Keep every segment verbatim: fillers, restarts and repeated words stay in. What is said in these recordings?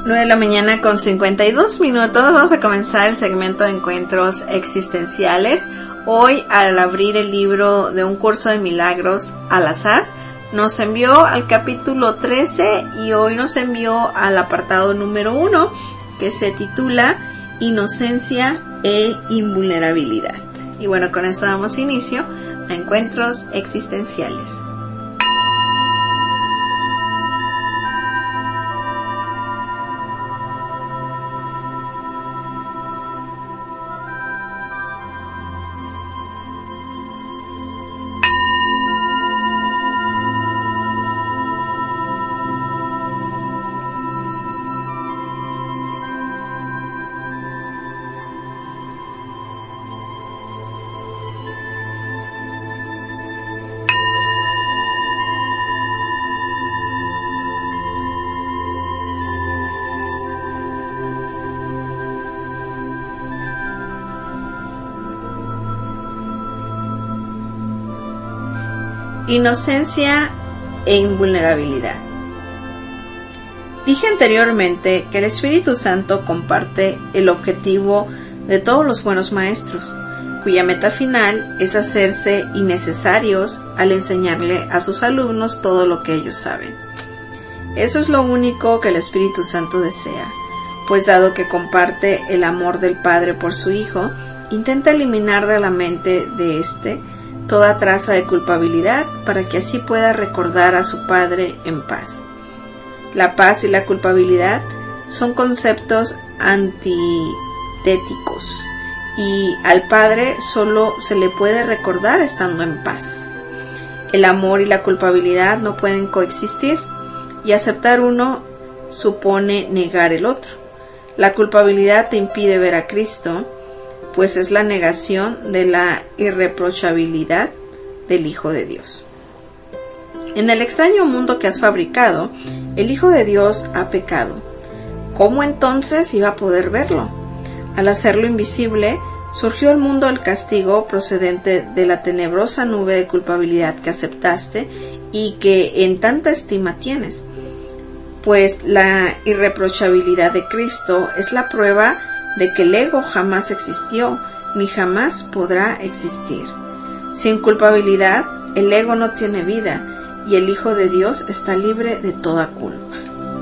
nueve de la mañana con cincuenta y dos minutos. Vamos a comenzar el segmento de encuentros existenciales. Hoy, al abrir el libro de Un Curso de Milagros al Azar, nos envió al capítulo trece y hoy nos envió al apartado número uno, que se titula Inocencia e Invulnerabilidad. Y bueno, con esto damos inicio a encuentros existenciales. Inocencia e invulnerabilidad. Dije anteriormente que el Espíritu Santo comparte el objetivo de todos los buenos maestros, cuya meta final es hacerse innecesarios al enseñarle a sus alumnos todo lo que ellos saben. Eso es lo único que el Espíritu Santo desea, pues dado que comparte el amor del Padre por su Hijo, intenta eliminar de la mente de éste toda traza de culpabilidad para que así pueda recordar a su Padre en paz. La paz y la culpabilidad son conceptos antitéticos y al Padre solo se le puede recordar estando en paz. El amor y la culpabilidad no pueden coexistir y aceptar uno supone negar el otro. La culpabilidad te impide ver a Cristo, pues es la negación de la irreprochabilidad del Hijo de Dios. En el extraño mundo que has fabricado, el Hijo de Dios ha pecado. ¿Cómo entonces iba a poder verlo? Al hacerlo invisible, surgió el mundo del castigo procedente de la tenebrosa nube de culpabilidad que aceptaste y que en tanta estima tienes, pues la irreprochabilidad de Cristo es la prueba de que el ego jamás existió, ni jamás podrá existir. Sin culpabilidad, el ego no tiene vida, y el Hijo de Dios está libre de toda culpa.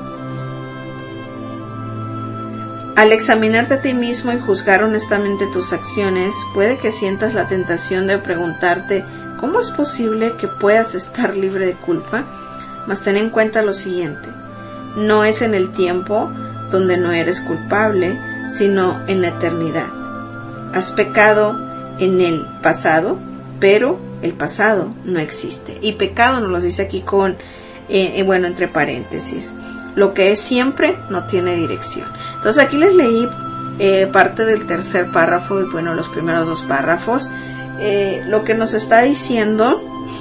Al examinarte a ti mismo y juzgar honestamente tus acciones, puede que sientas la tentación de preguntarte ¿cómo es posible que puedas estar libre de culpa? Mas ten en cuenta lo siguiente: no es en el tiempo donde no eres culpable, sino en la eternidad. Has pecado en el pasado, pero el pasado no existe. Y pecado nos lo dice aquí con, eh, bueno, entre paréntesis. Lo que es siempre no tiene dirección. Entonces aquí les leí eh, parte del tercer párrafo y bueno, los primeros dos párrafos. Eh, lo que nos está diciendo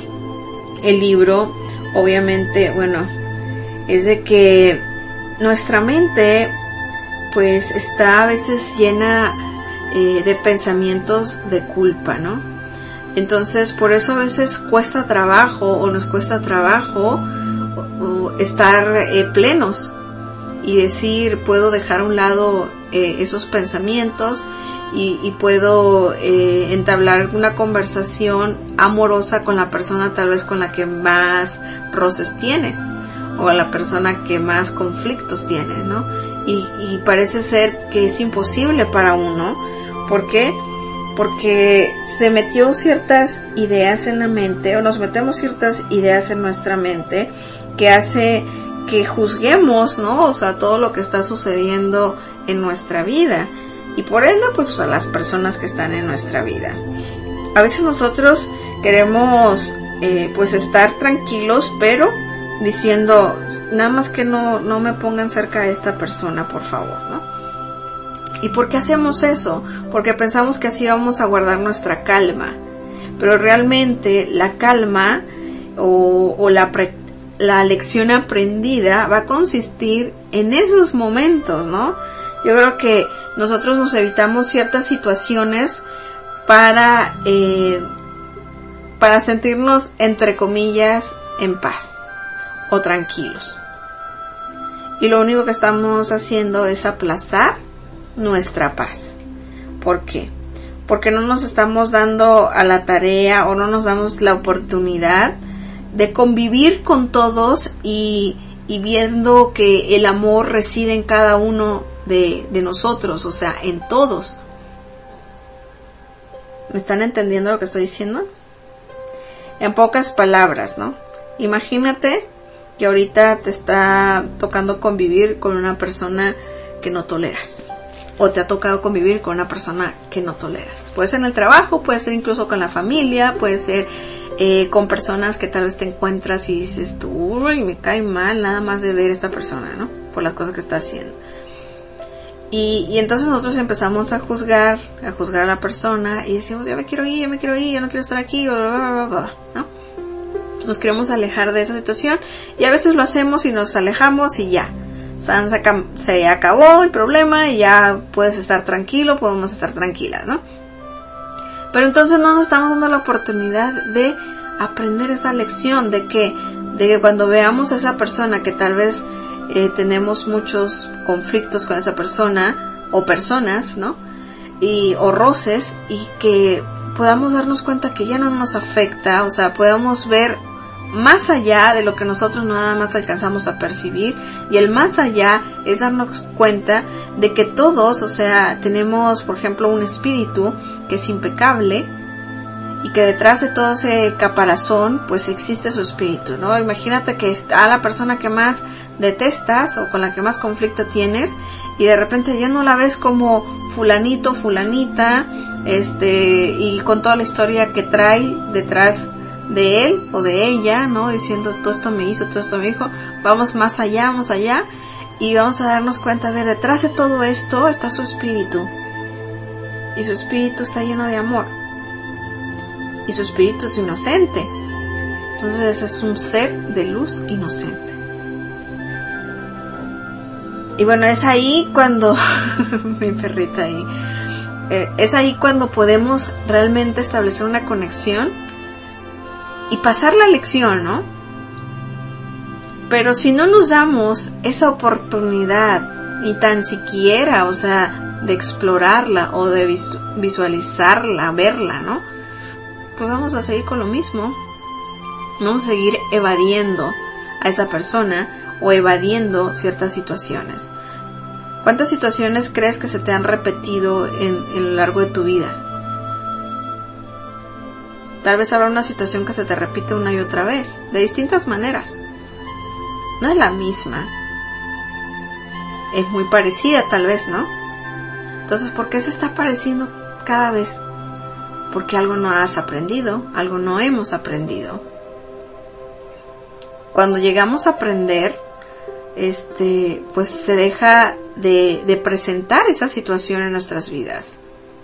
el libro, obviamente, bueno, es de que nuestra mente pues está a veces llena eh, de pensamientos de culpa, ¿no? Entonces, por eso a veces cuesta trabajo o nos cuesta trabajo o, o estar eh, plenos y decir, puedo dejar a un lado eh, esos pensamientos y, y puedo eh, entablar una conversación amorosa con la persona tal vez con la que más roces tienes o a la persona que más conflictos tiene, ¿no? Y, y parece ser que es imposible para uno. ¿Por qué? Porque se metió ciertas ideas en la mente, o nos metemos ciertas ideas en nuestra mente, que hace que juzguemos, ¿no? O sea, todo lo que está sucediendo en nuestra vida. Y por ende, pues a las personas que están en nuestra vida. A veces nosotros queremos, eh, pues estar tranquilos, pero diciendo, nada más que no, no me pongan cerca de esta persona, por favor, ¿no? ¿Y por qué hacemos eso? Porque pensamos que así vamos a guardar nuestra calma. Pero realmente la calma o, o la, pre, la lección aprendida va a consistir en esos momentos, ¿no? Yo creo que nosotros nos evitamos ciertas situaciones para, eh, para sentirnos, entre comillas, en paz o tranquilos. Y lo único que estamos haciendo es aplazar nuestra paz. ¿Por qué? Porque no nos estamos dando a la tarea o no nos damos la oportunidad de convivir con todos y, y viendo que el amor reside en cada uno de, de nosotros, o sea, en todos. ¿Me están entendiendo lo que estoy diciendo? En pocas palabras, ¿no? Imagínate que ahorita te está tocando convivir con una persona que no toleras. O te ha tocado convivir con una persona que no toleras. Puede ser en el trabajo, puede ser incluso con la familia, puede ser eh, con personas que tal vez te encuentras y dices tú, uy, me cae mal nada más de ver a esta persona, ¿no? Por las cosas que está haciendo. Y, y entonces nosotros empezamos a juzgar, a juzgar a la persona y decimos, ya me quiero ir, ya me quiero ir, ya no quiero estar aquí, bla, bla, bla, bla, ¿no? Nos queremos alejar de esa situación y a veces lo hacemos y nos alejamos y ya. Se acabó el problema y ya puedes estar tranquilo, podemos estar tranquilas, ¿no? Pero entonces no nos estamos dando la oportunidad de aprender esa lección de que, de que cuando veamos a esa persona que tal vez eh, tenemos muchos conflictos con esa persona o personas, ¿no? Y, o roces, y que podamos darnos cuenta que ya no nos afecta, o sea, podamos ver más allá de lo que nosotros nada más alcanzamos a percibir, y el más allá es darnos cuenta de que todos, o sea, tenemos, por ejemplo, un espíritu que es impecable y que detrás de todo ese caparazón pues existe su espíritu, ¿no? Imagínate que está la persona que más detestas o con la que más conflicto tienes y de repente ya no la ves como fulanito, fulanita, este, y con toda la historia que trae detrás de él o de ella, ¿no? Diciendo, todo esto me hizo, todo esto me dijo. Vamos más allá, vamos allá y vamos a darnos cuenta, a ver, detrás de todo esto está su espíritu y su espíritu está lleno de amor y su espíritu es inocente. Entonces es un ser de luz inocente. Y bueno, es ahí cuando mi perrita ahí eh, es ahí cuando podemos realmente establecer una conexión y pasar la lección, ¿no? Pero si no nos damos esa oportunidad, ni tan siquiera, o sea, de explorarla o de visu- visualizarla, verla, ¿no? Pues vamos a seguir con lo mismo. Vamos a seguir evadiendo a esa persona o evadiendo ciertas situaciones. ¿Cuántas situaciones crees que se te han repetido en, en lo largo de tu vida? Tal vez habrá una situación que se te repite una y otra vez, de distintas maneras. No es la misma. Es muy parecida tal vez, ¿no? Entonces, ¿por qué se está pareciendo cada vez? Porque algo no has aprendido, algo no hemos aprendido. Cuando llegamos a aprender, este, pues se deja de, de presentar esa situación en nuestras vidas.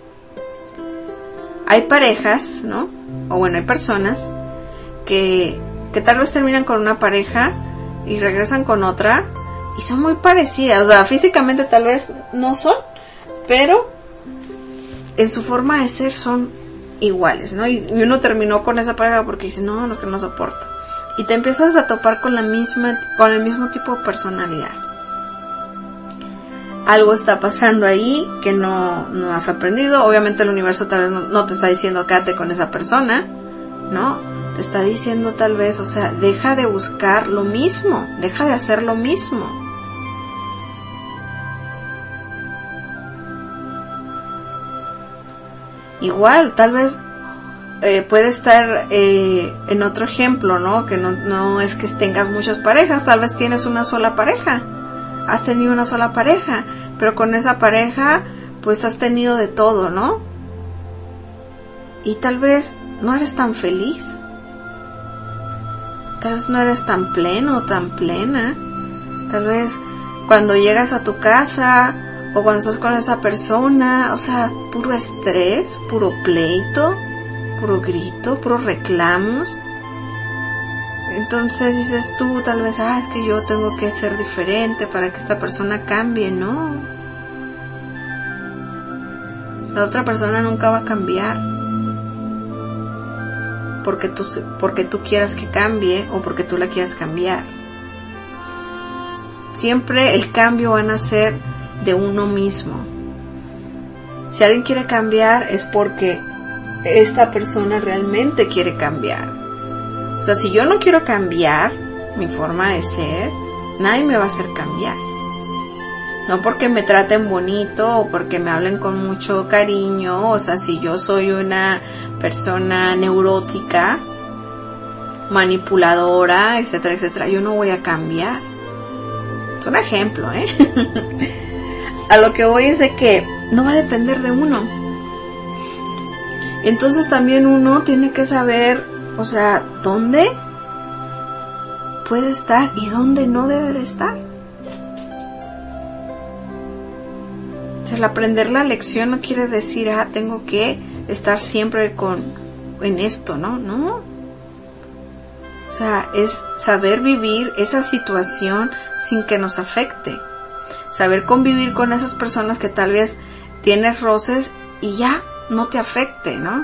Hay parejas, ¿no? O bueno, hay personas que, que tal vez terminan con una pareja y regresan con otra y son muy parecidas. O sea, físicamente tal vez no son, pero en su forma de ser son iguales, ¿no? Y, y uno terminó con esa pareja porque dice, no, no, es que no soporto. Y te empiezas a topar con la misma, con el mismo tipo de personalidad. Algo está pasando ahí que no, no has aprendido. Obviamente el universo tal vez no, no te está diciendo quédate con esa persona, ¿no? Te está diciendo tal vez, o sea, deja de buscar lo mismo, deja de hacer lo mismo. Igual, tal vez eh, puede estar eh, en otro ejemplo, ¿no? Que no, no es que tengas muchas parejas, tal vez tienes una sola pareja. Has tenido una sola pareja, pero con esa pareja pues has tenido de todo, ¿no? Y tal vez no eres tan feliz. Tal vez no eres tan pleno, tan plena. Tal vez cuando llegas a tu casa o cuando estás con esa persona, o sea, puro estrés, puro pleito, puro grito, puro reclamos. Entonces dices tú tal vez, ah, es que yo tengo que ser diferente para que esta persona cambie. No, la otra persona nunca va a cambiar porque tú, porque tú quieras que cambie o porque tú la quieras cambiar. Siempre el cambio va a nacer de uno mismo. Si alguien quiere cambiar es porque esta persona realmente quiere cambiar. O sea, si yo no quiero cambiar mi forma de ser, nadie me va a hacer cambiar. No porque me traten bonito o porque me hablen con mucho cariño. O sea, si yo soy una persona neurótica, manipuladora, etcétera, etcétera, yo no voy a cambiar. Es un ejemplo, ¿eh? A lo que voy es de que no va a depender de uno. Entonces también uno tiene que saber, o sea, dónde puede estar y dónde no debe de estar. O sea, el aprender la lección no quiere decir, ah, tengo que estar siempre con en esto, ¿no? No. O sea, es saber vivir esa situación sin que nos afecte. Saber convivir con esas personas que tal vez tienes roces y ya no te afecte, ¿no?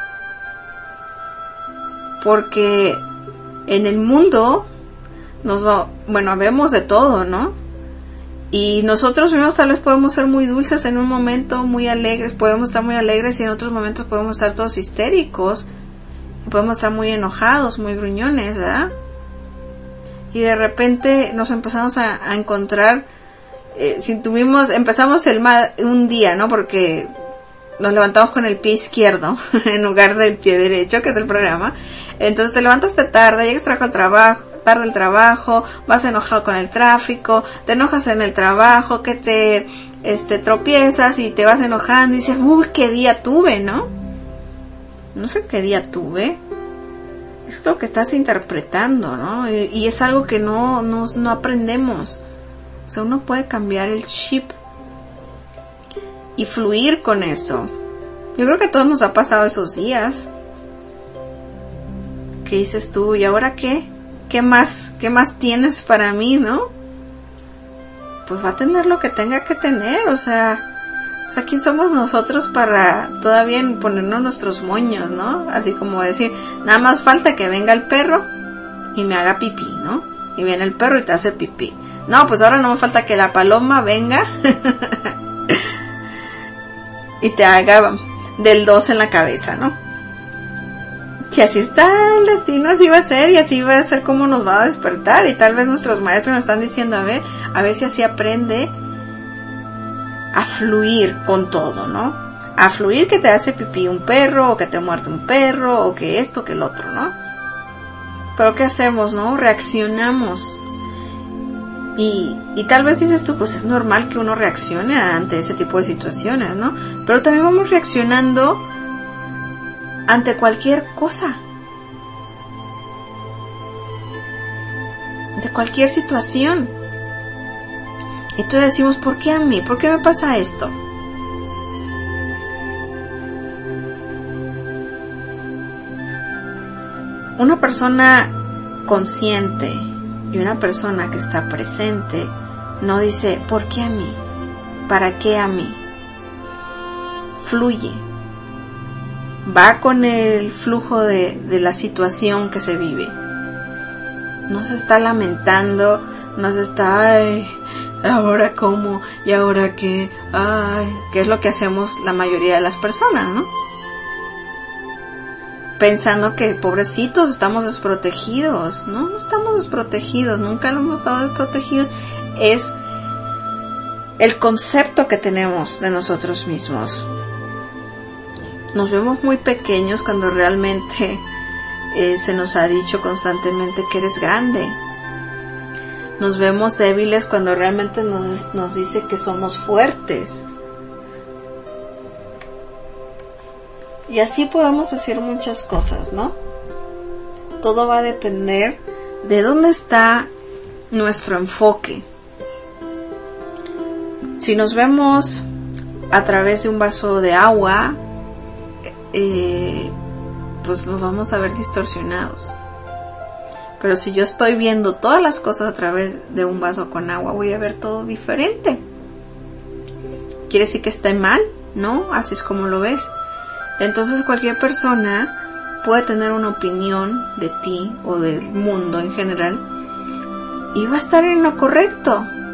Porque en el mundo, nos, bueno, vemos de todo, ¿no? Y nosotros mismos tal vez podemos ser muy dulces en un momento, muy alegres, podemos estar muy alegres y en otros momentos podemos estar todos histéricos. Podemos estar muy enojados, muy gruñones, ¿verdad? Y de repente nos empezamos a, a encontrar, eh, si tuvimos, empezamos el ma- un día, ¿no? Porque nos levantamos con el pie izquierdo en lugar del pie derecho, que es el programa. Entonces te levantaste tarde, llegas trabajo al trabajo, tarde al trabajo, vas enojado con el tráfico, te enojas en el trabajo, que te este, tropiezas y te vas enojando y dices, uy, qué día tuve, ¿no? No sé qué día tuve. Es lo que estás interpretando, ¿no? Y, y es algo que no, no, no aprendemos. O sea, uno puede cambiar el chip y fluir con eso. Yo creo que a todos nos ha pasado esos días. ¿Qué dices tú? ¿Y ahora qué? ¿Qué más? ¿Qué más tienes para mí, no? Pues va a tener lo que tenga que tener, o sea... O sea, ¿quién somos nosotros para todavía ponernos nuestros moños, ¿no? Así como decir, nada más falta que venga el perro y me haga pipí, ¿no? Y viene el perro y te hace pipí. No, pues ahora no me falta que la paloma venga y te haga del dos en la cabeza, ¿no? Si así está el destino, así va a ser y así va a ser como nos va a despertar. Y tal vez nuestros maestros nos están diciendo, a ver, a ver si así aprende a fluir con todo, ¿no? A fluir que te hace pipí un perro, o que te muerde un perro, o que esto, que el otro, ¿no? Pero ¿qué hacemos, no? Reaccionamos. Y, y tal vez dices tú, pues es normal que uno reaccione ante ese tipo de situaciones, ¿no? Pero también vamos reaccionando ante cualquier cosa. Ante cualquier situación. Y entonces decimos, ¿por qué a mí? ¿Por qué me pasa esto? Una persona consciente y una persona que está presente no dice, ¿por qué a mí? ¿Para qué a mí? Fluye. Va con el flujo de, de la situación que se vive. No se está lamentando, no se está... Ay, ¿ahora cómo? ¿Y ahora qué? Ay, ¿qué es lo que hacemos la mayoría de las personas, no? Pensando que, pobrecitos, estamos desprotegidos. No, no estamos desprotegidos, nunca lo hemos estado desprotegidos. Es el concepto que tenemos de nosotros mismos. Nos vemos muy pequeños cuando realmente eh, se nos ha dicho constantemente que eres grande. Nos vemos débiles cuando realmente nos, nos dice que somos fuertes. Y así podemos decir muchas cosas, ¿no? Todo va a depender de dónde está nuestro enfoque. Si nos vemos a través de un vaso de agua, eh, pues nos vamos a ver distorsionados. Pero si yo estoy viendo todas las cosas a través de un vaso con agua, voy a ver todo diferente. ¿Quiere decir que esté mal? No, así es como lo ves. Entonces cualquier persona puede tener una opinión de ti o del mundo en general y va a estar en lo correcto.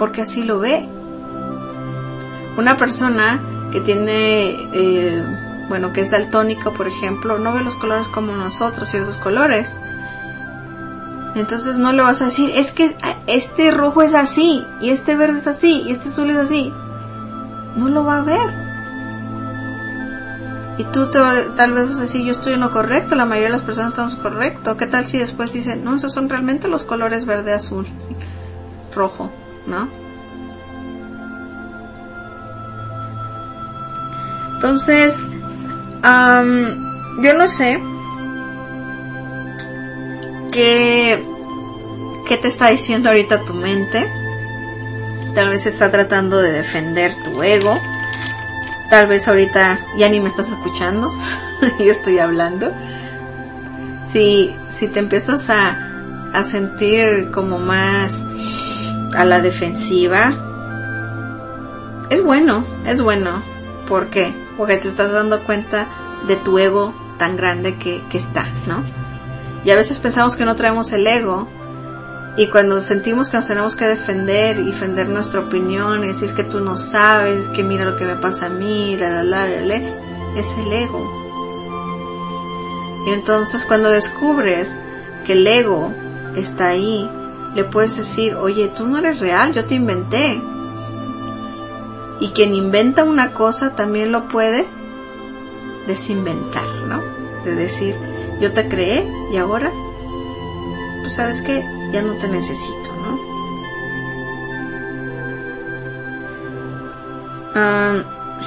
porque así lo ve. Una persona que tiene, eh, bueno, que es daltónica, por ejemplo, no ve los colores como nosotros, ciertos colores. Entonces no le vas a decir, es que este rojo es así, y este verde es así, y este azul es así. No lo va a ver. Y tú te, tal vez vas a decir, yo estoy en lo correcto, la mayoría de las personas estamos correcto. ¿Qué tal si después dicen, no, esos son realmente los colores verde, azul, rojo, ¿no? Entonces, um, yo no sé qué, qué te está diciendo ahorita tu mente. Tal vez está tratando de defender tu ego. Tal vez ahorita ya ni me estás escuchando. Yo estoy hablando. Si, si te empiezas a, a sentir como más a la defensiva, es bueno, es bueno. ¿Por qué? Porque te estás dando cuenta de tu ego tan grande que, que está, ¿no? Y a veces pensamos que no traemos el ego, y cuando sentimos que nos tenemos que defender y defender nuestra opinión y decir es que tú no sabes, que mira lo que me pasa a mí, la, la, la, la, la, es el ego. Y entonces cuando descubres que el ego está ahí, le puedes decir, oye, tú no eres real, yo te inventé. Y quien inventa una cosa también lo puede desinventar, ¿no? De decir, yo te creé y ahora, pues sabes qué, ya no te necesito, ¿no? Um,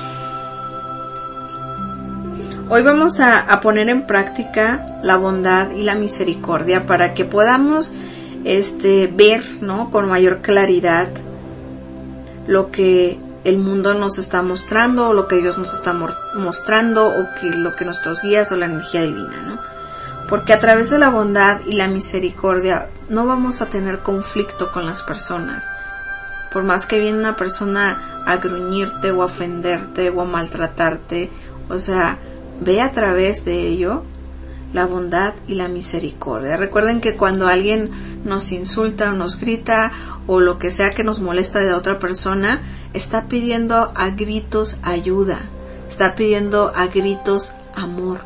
hoy vamos a, a poner en práctica la bondad y la misericordia para que podamos este, ver, ¿no? Con mayor claridad lo que el mundo nos está mostrando, o lo que Dios nos está mostrando, o que lo que nuestros guías o la energía divina, ¿no? Porque a través de la bondad y la misericordia no vamos a tener conflicto con las personas. Por más que viene una persona a gruñirte o a ofenderte o a maltratarte, o sea, ve a través de ello la bondad y la misericordia. Recuerden que cuando alguien nos insulta o nos grita o lo que sea que nos molesta de otra persona, está pidiendo a gritos ayuda, está pidiendo a gritos amor.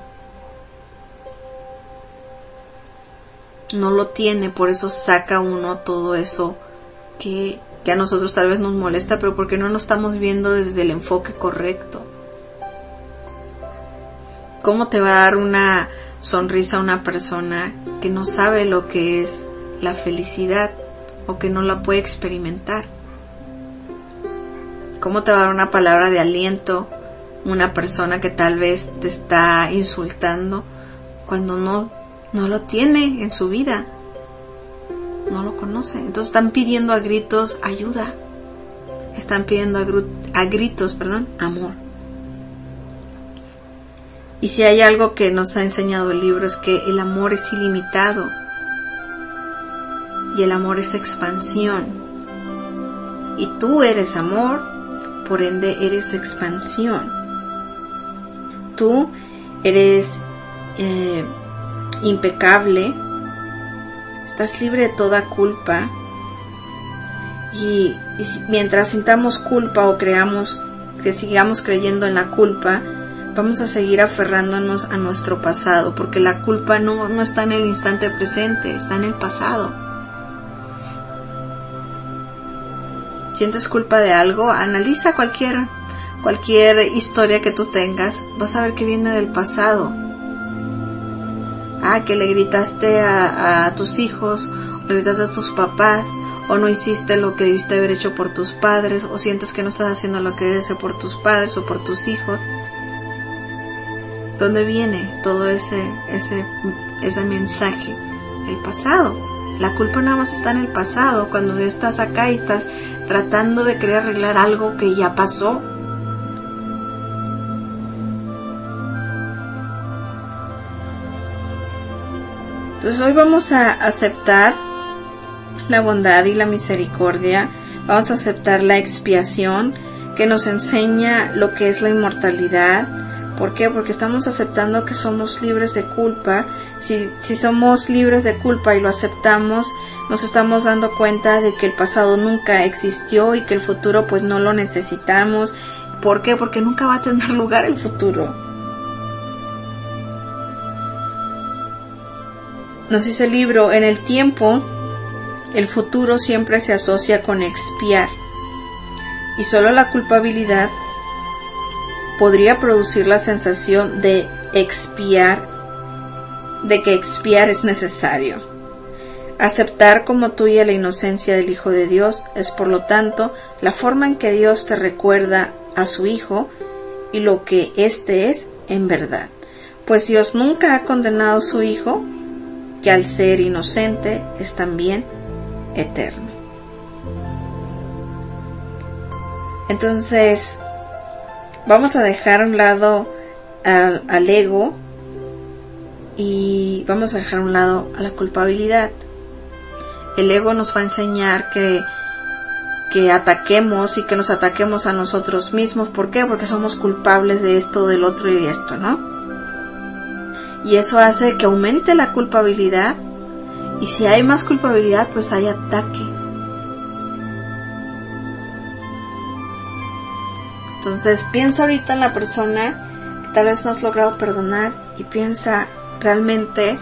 No lo tiene, por eso saca uno todo eso que, que a nosotros tal vez nos molesta, pero porque no nos estamos viendo desde el enfoque correcto. ¿Cómo te va a dar una sonrisa a una persona que no sabe lo que es la felicidad o que no la puede experimentar? ¿Cómo te va a dar una palabra de aliento una persona que tal vez te está insultando cuando no, no lo tiene en su vida? No lo conoce. Entonces están pidiendo a gritos ayuda. Están pidiendo a, gru- a gritos, perdón, amor. Y si hay algo que nos ha enseñado el libro es que el amor es ilimitado. Y el amor es expansión. Y tú eres amor, por ende eres expansión. Tú eres eh, impecable, estás libre de toda culpa. Y, y mientras sintamos culpa o creamos que sigamos creyendo en la culpa, vamos a seguir aferrándonos a nuestro pasado, porque la culpa no, no está en el instante presente, está en el pasado. ¿Sientes culpa de algo? Analiza cualquier, cualquier historia que tú tengas, vas a ver que viene del pasado. Ah, que le gritaste a, a tus hijos, o le gritaste a tus papás, o no hiciste lo que debiste haber hecho por tus padres, o sientes que no estás haciendo lo que debes hacer por tus padres o por tus hijos. ¿Dónde viene todo ese, ese, ese mensaje? El pasado. La culpa nada más está en el pasado, cuando estás acá y estás tratando de querer arreglar algo que ya pasó. Entonces hoy vamos a aceptar la bondad y la misericordia, vamos a aceptar la expiación que nos enseña lo que es la inmortalidad. ¿Por qué? Porque estamos aceptando que somos libres de culpa. Si, si somos libres de culpa y lo aceptamos, nos estamos dando cuenta de que el pasado nunca existió y que el futuro pues no lo necesitamos. ¿Por qué? Porque nunca va a tener lugar el futuro. Nos dice el libro, en el tiempo, el futuro siempre se asocia con expiar. Y solo la culpabilidad podría producir la sensación de expiar, de que expiar es necesario. Aceptar como tuya la inocencia del Hijo de Dios es, por lo tanto, la forma en que Dios te recuerda a su Hijo y lo que éste es en verdad. Pues Dios nunca ha condenado a su Hijo, que al ser inocente es también eterno. Entonces, vamos a dejar a un lado al, al ego y vamos a dejar a un lado a la culpabilidad. El ego nos va a enseñar que, que ataquemos y que nos ataquemos a nosotros mismos. ¿Por qué? Porque somos culpables de esto, del otro y de esto, ¿no? Y eso hace que aumente la culpabilidad. Y si hay más culpabilidad, pues hay ataque. Entonces piensa ahorita en la persona que tal vez no has logrado perdonar y piensa realmente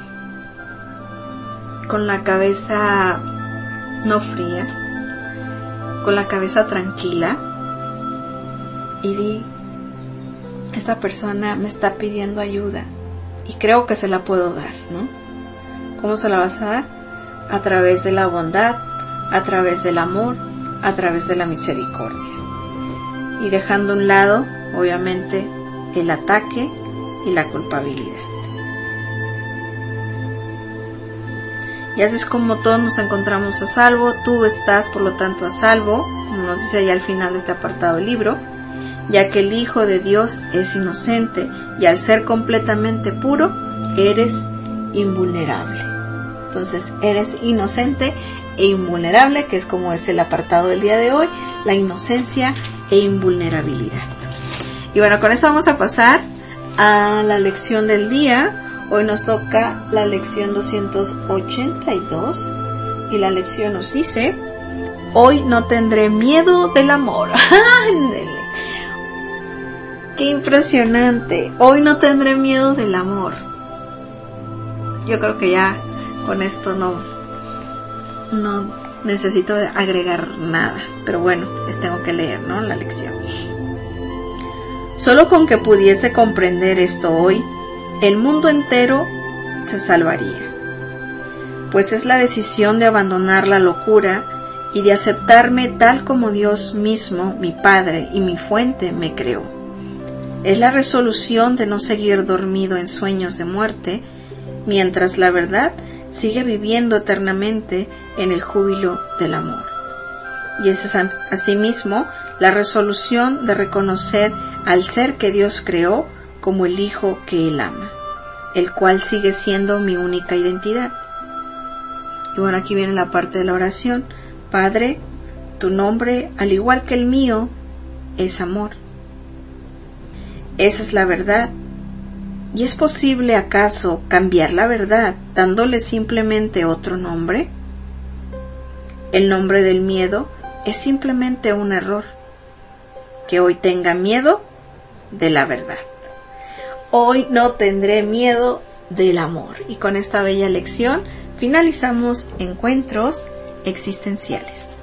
con la cabeza no fría, con la cabeza tranquila y di, esta persona me está pidiendo ayuda y creo que se la puedo dar, ¿no? ¿Cómo se la vas a dar? A través de la bondad, a través del amor, a través de la misericordia. Y dejando a un lado, obviamente, el ataque y la culpabilidad. Y así es como todos nos encontramos a salvo. Tú estás, por lo tanto, a salvo, como nos dice allá al final de este apartado del libro, ya que el Hijo de Dios es inocente y al ser completamente puro, eres invulnerable. Entonces, eres inocente e invulnerable, que es como es el apartado del día de hoy, la inocencia e invulnerabilidad. Y bueno, con esto vamos a pasar a la lección del día. Hoy nos toca la lección doscientos ochenta y dos y la lección nos dice: hoy no tendré miedo del amor. ¡Ándele! ¡Qué impresionante! Hoy no tendré miedo del amor. Yo creo que ya con esto no, no necesito agregar nada, pero bueno, les tengo que leer, ¿no? La lección. Solo con que pudiese comprender esto hoy, el mundo entero se salvaría. Pues es la decisión de abandonar la locura y de aceptarme tal como Dios mismo, mi Padre y mi fuente, me creó. Es la resolución de no seguir dormido en sueños de muerte, mientras la verdad sigue viviendo eternamente en el júbilo del amor. Y es asimismo la resolución de reconocer al ser que Dios creó como el Hijo que Él ama, el cual sigue siendo mi única identidad. Y bueno, aquí viene la parte de la oración. Padre, tu nombre, al igual que el mío, es amor. Esa es la verdad. ¿Y es posible acaso cambiar la verdad dándole simplemente otro nombre? El nombre del miedo es simplemente un error. Que hoy tenga miedo de la verdad. Hoy no tendré miedo del amor. Y con esta bella lección finalizamos Encuentros Existenciales.